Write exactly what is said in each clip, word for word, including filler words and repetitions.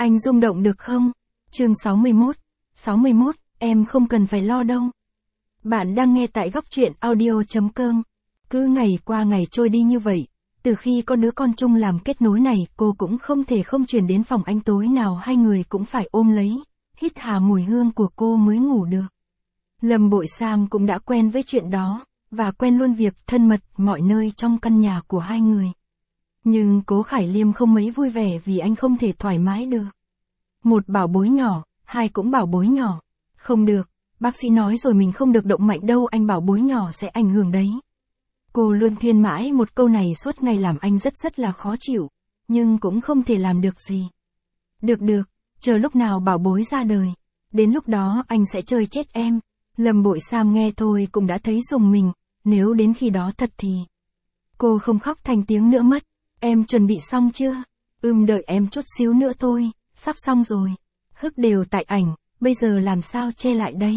Anh rung động được không? Chương sáu mươi mốt. sáu mươi mốt, em không cần phải lo đâu. Bạn đang nghe tại góc truyện audio chấm com. Cứ ngày qua ngày trôi đi như vậy, từ khi có đứa con chung làm kết nối này, cô cũng không thể không chuyển đến phòng anh, tối nào hai người cũng phải ôm lấy, hít hà mùi hương của cô mới ngủ được. Lâm Bội Sam cũng đã quen với chuyện đó, và quen luôn việc thân mật mọi nơi trong căn nhà của hai người. Nhưng Cố Khải Liêm không mấy vui vẻ vì anh không thể thoải mái được. Một bảo bối nhỏ, hai cũng bảo bối nhỏ. Không được, bác sĩ nói rồi, mình không được động mạnh đâu, anh bảo bối nhỏ sẽ ảnh hưởng đấy. Cô luôn khuyên mãi một câu này suốt ngày làm anh rất rất là khó chịu, nhưng cũng không thể làm được gì. Được được, chờ lúc nào bảo bối ra đời, đến lúc đó anh sẽ chơi chết em. Lâm Bội Sam nghe thôi cũng đã thấy rùng mình, nếu đến khi đó thật thì... Cô không khóc thành tiếng nữa mất. Em chuẩn bị xong chưa? Ừm, đợi em chút xíu nữa thôi, sắp xong rồi. Hức đều tại ảnh, bây giờ làm sao che lại đây?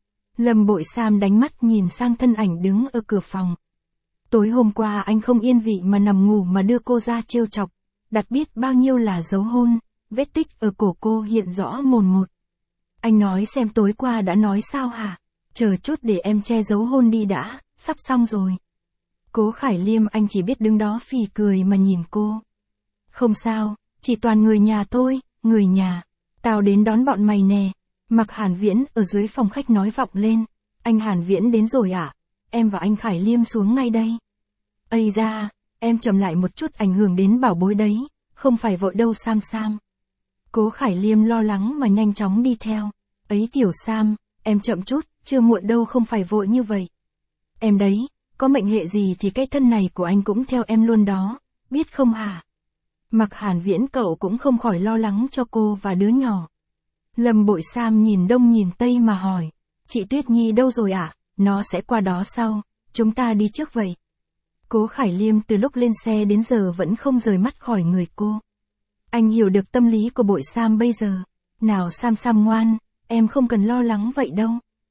Lâm Bội Sam đánh mắt nhìn sang thân ảnh đứng ở cửa phòng. Tối hôm qua anh không yên vị mà nằm ngủ mà đưa cô ra trêu chọc, đặt biết bao nhiêu là dấu hôn, vết tích ở cổ cô hiện rõ mồn một. Anh nói xem tối qua đã nói sao hả? Chờ chút để em che dấu hôn đi đã, sắp xong rồi. Cố Khải Liêm anh chỉ biết đứng đó phì cười mà nhìn cô. Không sao, chỉ toàn người nhà thôi, người nhà. Tao đến đón bọn mày nè. Mặc Hàn Viễn ở dưới phòng khách nói vọng lên. Anh Hàn Viễn đến rồi à? Em và anh Khải Liêm xuống ngay đây. Ây da, em chậm lại một chút, ảnh hưởng đến bảo bối đấy. Không phải vội đâu Sam Sam. Cố Khải Liêm lo lắng mà nhanh chóng đi theo. Ấy tiểu Sam, em chậm chút, chưa muộn đâu, không phải vội như vậy. Em đấy, có mệnh hệ gì thì cái thân này của anh cũng theo em luôn đó, biết không hả? Mặc Hàn Viễn cậu cũng không khỏi lo lắng cho cô và đứa nhỏ. Lâm Bội Sam nhìn đông nhìn tây mà hỏi, chị Tuyết Nhi đâu rồi ạ? À? Nó sẽ qua đó sau, chúng ta đi trước vậy. Cố Khải Liêm từ lúc lên xe đến giờ vẫn không rời mắt khỏi người cô. Anh hiểu được tâm lý của Bội Sam bây giờ. Nào Sam Sam ngoan, em không cần lo lắng vậy đâu.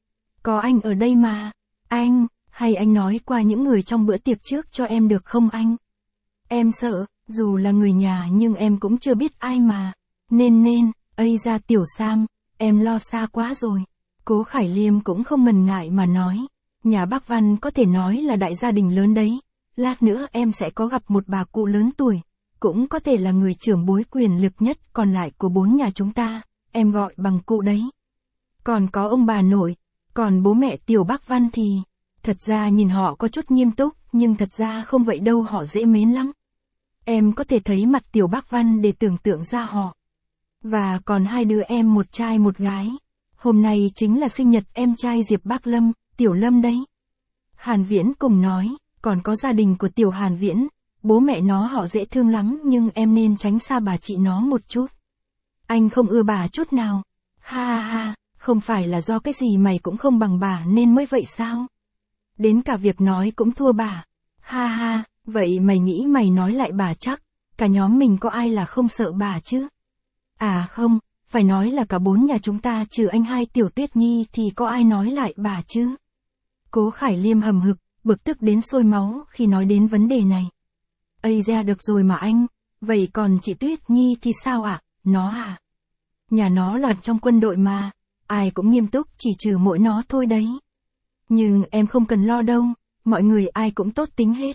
Có anh ở đây mà. Anh, hay anh nói qua những người trong bữa tiệc trước cho em được không anh? Em sợ, dù là người nhà nhưng em cũng chưa biết ai mà. Nên nên, ây ra tiểu Sam, em lo xa quá rồi. Cố Khải Liêm cũng không ngần ngại mà nói. Nhà bác Văn có thể nói là đại gia đình lớn đấy. Lát nữa em sẽ có gặp một bà cụ lớn tuổi. Cũng có thể là người trưởng bối quyền lực nhất còn lại của bốn nhà chúng ta. Em gọi bằng cụ đấy. Còn có ông bà nội. Còn bố mẹ tiểu bác Văn thì... Thật ra nhìn họ có chút nghiêm túc, nhưng thật ra không vậy đâu, họ dễ mến lắm. Em có thể thấy mặt tiểu bác Văn để tưởng tượng ra họ. Và còn hai đứa em, một trai một gái. Hôm nay chính là sinh nhật em trai Diệp Bác Lâm, Tiểu Lâm đấy. Hàn Viễn cùng nói, còn có gia đình của Tiểu Hàn Viễn. Bố mẹ nó họ dễ thương lắm nhưng em nên tránh xa bà chị nó một chút. Anh không ưa bà chút nào. Ha ha ha, không phải là do cái gì mày cũng không bằng bà nên mới vậy sao? Đến cả việc nói cũng thua bà. Ha ha, vậy mày nghĩ mày nói lại bà chắc, cả nhóm mình có ai là không sợ bà chứ? À không, phải nói là cả bốn nhà chúng ta trừ anh hai Tiểu Tuyết Nhi thì có ai nói lại bà chứ? Cố Khải Liêm hầm hực, bực tức đến sôi máu khi nói đến vấn đề này. Ây ra được rồi mà anh, vậy còn chị Tuyết Nhi thì sao ạ? À? Nó à? Nhà nó là trong quân đội mà, ai cũng nghiêm túc chỉ trừ mỗi nó thôi đấy. Nhưng em không cần lo đâu, mọi người ai cũng tốt tính hết.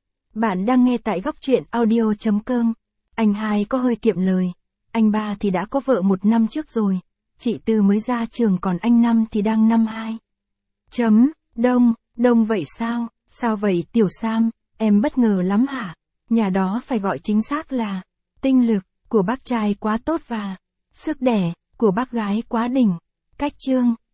Bạn đang nghe tại góc truyện audio chấm com. Anh hai có hơi kiệm lời. Anh ba thì đã có vợ một năm trước rồi. Chị Tư mới ra trường, còn anh Năm thì đang năm hai. Chấm, đông, đông vậy sao? Sao vậy tiểu Sam, em bất ngờ lắm hả? Nhà đó phải gọi chính xác là tinh lực của bác trai quá tốt và sức đẻ của bác gái quá đỉnh. Cách chương